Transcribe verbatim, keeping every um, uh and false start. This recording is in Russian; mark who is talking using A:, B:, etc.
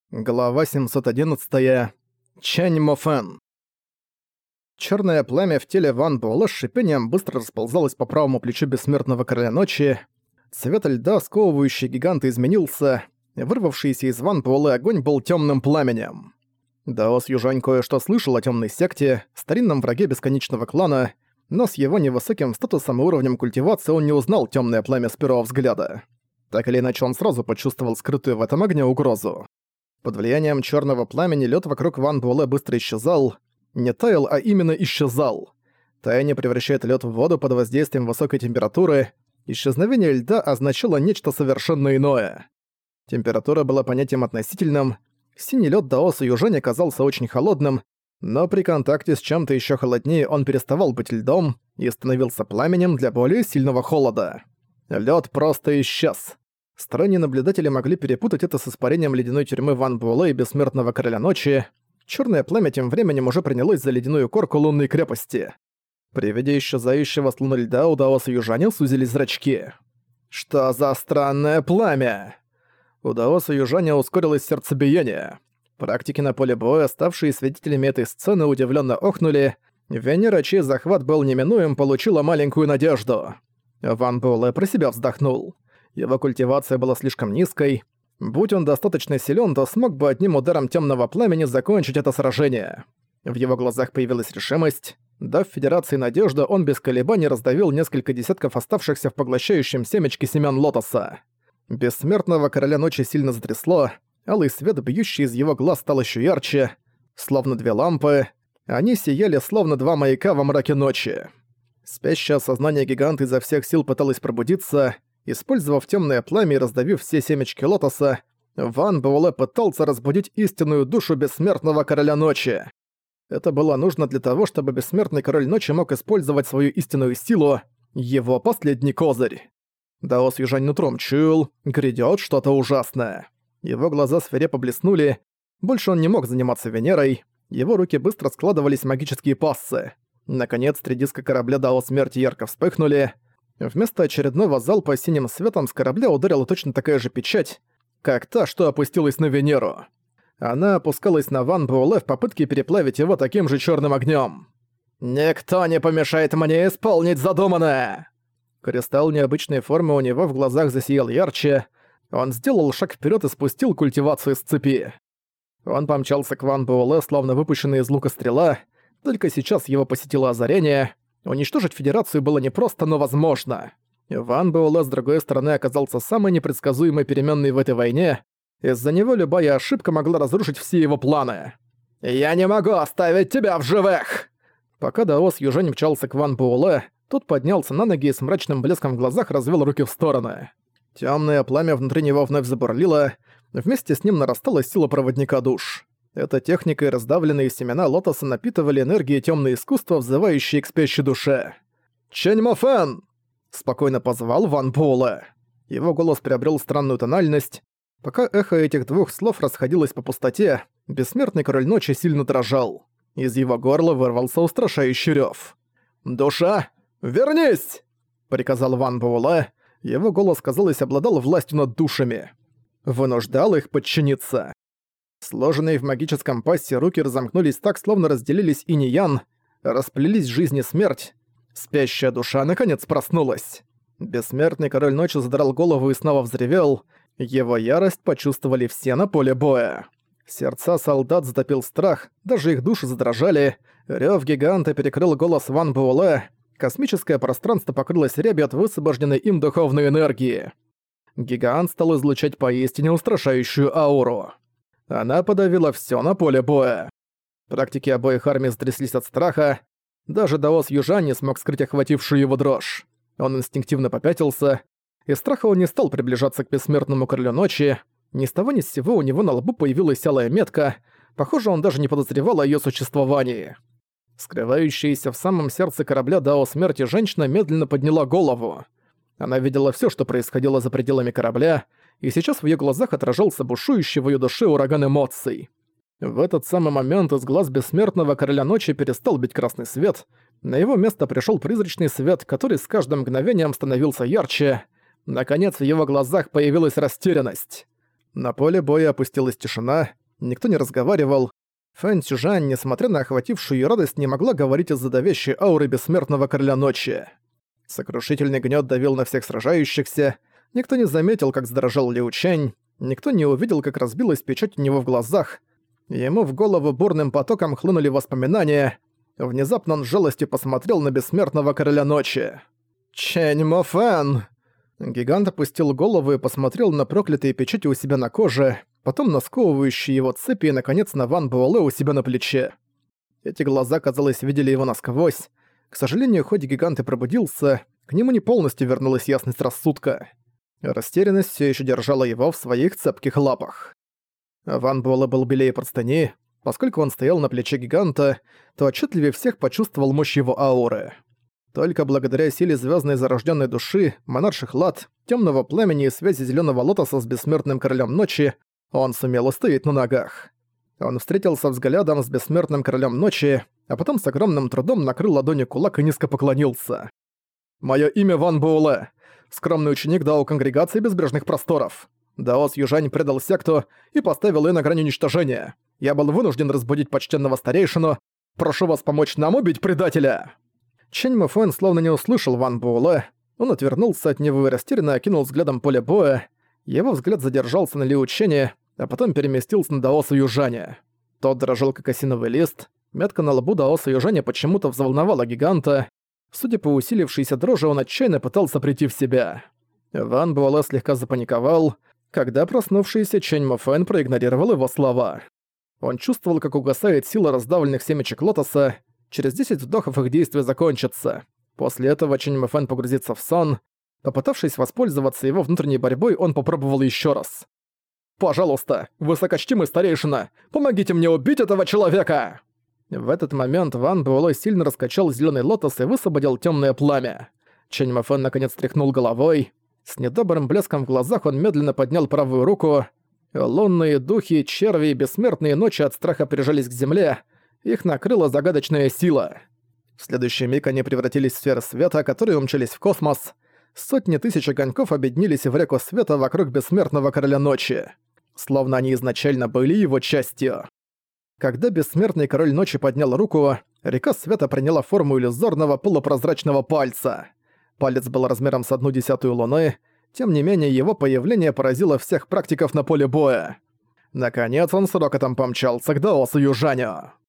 A: Глава семьсот одиннадцать. Чэнь Мофэн. Чёрное пламя в теле Ван Буэлэ с шипением быстро расползалось по правому плечу бессмертного короля ночи. Цвет льда, сковывающий гиганта, изменился. Вырвавшийся из Ван Буэлэ огонь был тёмным пламенем. Даос Южань кое-что слышал о тёмной секте, старинном враге бесконечного клана, но с его невысоким статусом и уровнем культивации он не узнал тёмное пламя с первого взгляда. Так или иначе, он сразу почувствовал скрытую в этом огне угрозу. Под влиянием черного пламени лед вокруг Ван Буэлэ быстро исчезал. Не таял, а именно исчезал. Таяние превращает лед в воду под воздействием высокой температуры. Исчезновение льда означало нечто совершенно иное. Температура была понятием относительным. Синий лед Даоса Южань оказался очень холодным, но при контакте с чем-то еще холоднее он переставал быть льдом и становился пламенем для более сильного холода. Лед просто исчез. Сторонние наблюдатели могли перепутать это с испарением ледяной тюрьмы Ван Буэлэ и Бессмертного Короля Ночи. Чёрное пламя тем временем уже принялось за ледяную корку лунной крепости. При виде исчезающего с луны льда у Даоса Южаня сузились зрачки. «Что за странное пламя?» У Даоса Южаня ускорилось сердцебиение. Практики на поле боя, ставшие свидетелями этой сцены, удивленно охнули. Венера, чей захват был неминуем, получила маленькую надежду. Ван Буэлэ про себя вздохнул. Его культивация была слишком низкой. Будь он достаточно силен, то смог бы одним ударом темного пламени закончить это сражение. В его глазах появилась решимость. Дав Федерации надежду, он без колебаний раздавил несколько десятков оставшихся в поглощающем семечке семян лотоса. Бессмертного Короля Ночи сильно затрясло, алый свет, бьющий из его глаз, стал еще ярче. Словно две лампы, они сияли словно два маяка во мраке ночи. Спящее сознание гиганта изо всех сил пыталось пробудиться. Использовав темное пламя и раздавив все семечки лотоса, Ван Буэлэ пытался разбудить истинную душу Бессмертного Короля Ночи. Это было нужно для того, чтобы Бессмертный Король Ночи мог использовать свою истинную силу, его последний козырь. Даос Южань нутром чуял, грядёт что-то ужасное. Его глаза свирепо блеснули, больше он не мог заниматься Венерой, его руки быстро складывались в магические пассы. Наконец, три диска корабля Дао Смерти ярко вспыхнули. Вместо очередного залпа синим светом с корабля ударила точно такая же печать, как та, что опустилась на Венеру. Она опускалась на Ван Буэлэ в попытке переплавить его таким же чёрным огнём. «Никто не помешает мне исполнить задуманное!» Кристалл необычной формы у него в глазах засиял ярче. Он сделал шаг вперёд и спустил культивацию с цепи. Он помчался к Ван Буэлэ, словно выпущенная из лука стрела. Только сейчас его посетило озарение. Уничтожить Федерацию было непросто, но возможно. Ван Буэлэ, с другой стороны, оказался самой непредсказуемой переменной в этой войне. Из-за него любая ошибка могла разрушить все его планы. «Я не могу оставить тебя в живых!» Пока Даос Южань мчался к Ван Буэлэ, тот поднялся на ноги и с мрачным блеском в глазах развел руки в стороны. Тёмное пламя внутри него вновь забурлило, вместе с ним нарастала сила проводника душ. Эта техника и раздавленные семена лотоса напитывали энергией тёмное искусство, взывающее к спящей душе. «Чэнь Мофэн!» — спокойно позвал Ван Буэлэ. Его голос приобрел странную тональность. Пока эхо этих двух слов расходилось по пустоте, Бессмертный Король Ночи сильно дрожал. Из его горла вырвался устрашающий рёв. «Душа, вернись!» — приказал Ван Буэлэ. Его голос, казалось, обладал властью над душами. Вынуждал их подчиниться. Сложенные в магическом пассе руки разомкнулись так, словно разделились инь и ян, расплелись жизнь и смерть. Спящая душа наконец проснулась. Бессмертный Король Ночи задрал голову и снова взревел. Его ярость почувствовали все на поле боя. Сердца солдат затопил страх, даже их души задрожали. Рёв гиганта перекрыл голос Ван Буэлэ. Космическое пространство покрылось рябью от высвобожденной им духовной энергии. Гигант стал излучать поистине устрашающую ауру. Она подавила всё на поле боя. Практики обоих армий затряслись от страха. Даже Даос Южань не смог скрыть охватившую его дрожь. Он инстинктивно попятился. Из страха он не стал приближаться к Бессмертному Королю Ночи. Ни с того ни с сего у него на лбу появилась алая метка. Похоже, он даже не подозревал о её существовании. Скрывающаяся в самом сердце корабля Дао Смерти женщина медленно подняла голову. Она видела всё, что происходило за пределами корабля, и сейчас в её глазах отражался бушующий в её душе ураган эмоций. В этот самый момент из глаз Бессмертного Короля Ночи перестал бить красный свет, на его место пришёл призрачный свет, который с каждым мгновением становился ярче. Наконец в его глазах появилась растерянность. На поле боя опустилась тишина, Никто не разговаривал. Фэн Цюжань, несмотря на охватившую её радость, не могла говорить из-за давящей ауры бессмертного короля ночи. Сокрушительный гнёт давил на всех сражающихся. Никто не заметил, как задрожал Лиу Чэнь. Никто не увидел, как разбилась печать у него в глазах. Ему в голову бурным потоком хлынули воспоминания. Внезапно он с жалостью посмотрел на бессмертного короля ночи. «Чэнь Мофэн!» Гигант опустил голову и посмотрел на проклятые печати у себя на коже, потом на сковывающие его цепи и, наконец, на Ван Буэлэ у себя на плече. Эти глаза, казалось, видели его насквозь. К сожалению, хоть гигант и пробудился, к нему не полностью вернулась ясность рассудка. Растерянность всё ещё держала его в своих цепких лапах. Ван Буэлэ был белее простыни. Поскольку он стоял на плече гиганта, то отчетливее всех почувствовал мощь его ауры. Только благодаря силе звёздной зарождённой души, монарших лад, тёмного пламени и связи зелёного лотоса с бессмертным королем ночи он сумел устоять на ногах. Он встретился взглядом с бессмертным королем ночи, а потом с огромным трудом накрыл ладонью кулак и низко поклонился. «Моё имя Ван Буэлэ, скромный ученик Дао Конгрегации Безбрежных Просторов. Даос Южань предал секту и поставил её на грани уничтожения. Я был вынужден разбудить почтенного старейшину. Прошу вас помочь нам убить предателя!» Чэнь Мофэн словно не услышал Ван Буэлэ. Он отвернулся от него и растерянно окинул взглядом поле боя. Его взгляд задержался на Лиу Чэне, а потом переместился на Даоса Южаня. Тот дрожал как осиновый лист. Метка на лбу Даоса Южаня почему-то взволновала гиганта. Судя по усилившейся дрожи, он отчаянно пытался прийти в себя. Ван Буэлэ слегка запаниковал, когда проснувшийся Чэнь Мофэн проигнорировал его слова. Он чувствовал, как угасает сила раздавленных семечек лотоса. Через десять вдохов их действие закончится. После этого Чэнь Мофэн погрузится в сон. Попытавшись воспользоваться его внутренней борьбой, он попробовал еще раз. «Пожалуйста, высокочтимый старейшина, помогите мне убить этого человека!» В этот момент Ван Буэлэ сильно раскачал зеленый лотос и высвободил темное пламя. Чэнь Мофэн наконец тряхнул головой. С недобрым блеском в глазах он медленно поднял правую руку. Лунные духи, черви и бессмертные ночи от страха прижались к земле. Их накрыла загадочная сила. В следующий миг они превратились в сферы света, которые умчались в космос. Сотни тысяч огоньков объединились в реку света вокруг бессмертного короля ночи. Словно они изначально были его частью. Когда бессмертный король ночи поднял руку, река света приняла форму иллюзорного полупрозрачного пальца. Палец был размером с одну десятую луны, тем не менее его появление поразило всех практиков на поле боя. Наконец он с рокотом помчался к Даосу Южаню.